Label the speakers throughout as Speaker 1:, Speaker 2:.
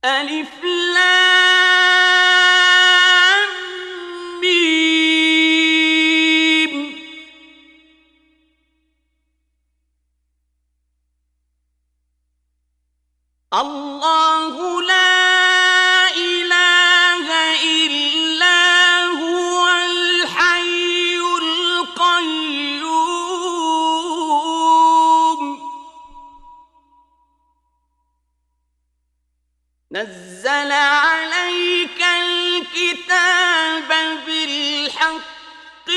Speaker 1: ألف لام ميم. الله لا إله إلا هو الحي القيوم نزل عليك الكتاب بالحق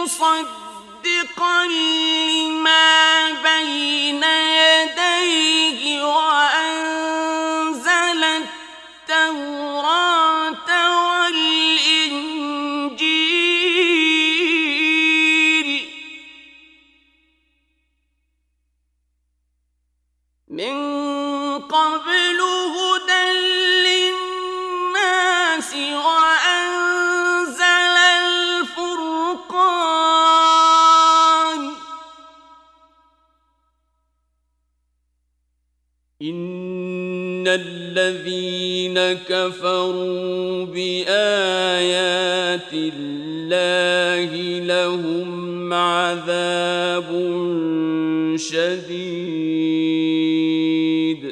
Speaker 1: مصدقا لما بين يديه وأنزل التوراة والإنجيل من قبل هدى للناس وأنزل الفرقان إن الذين كفروا بآيات الله لهم عذاب شديد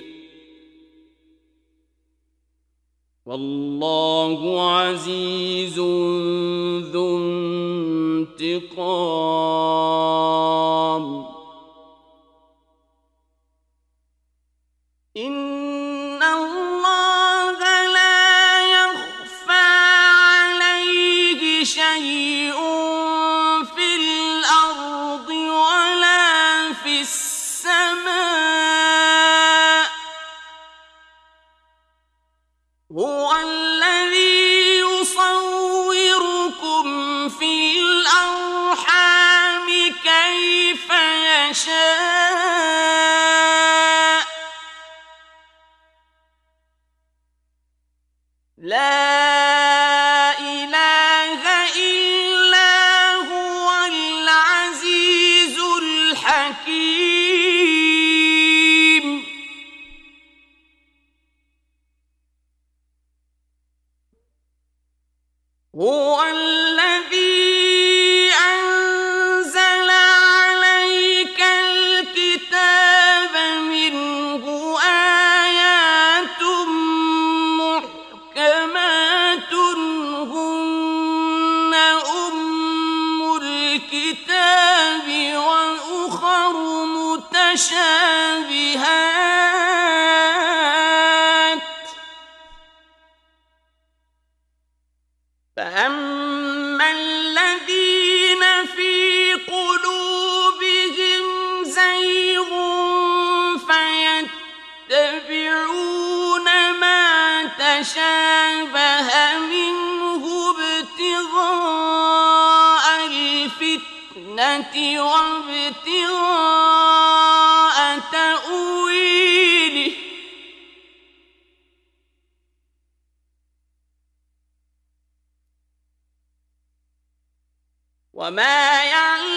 Speaker 1: والله عزيز ذو انتقام إن الله لا يخفى عليه شيء في الأرض ولا في السماء هو الذي يصوركم في الأرحام كيف يشاء لا إله إلا هو العزيز الحكيم هو الذي أنزل عليك الكتاب منه آيات محكمات هن أم الكتاب وأخر متشابهات فأما الذين في قلوبهم زيغ فيتبعون ما تشابه منه ابتغاء الفتنة وابتغاء تأويله وما يعلم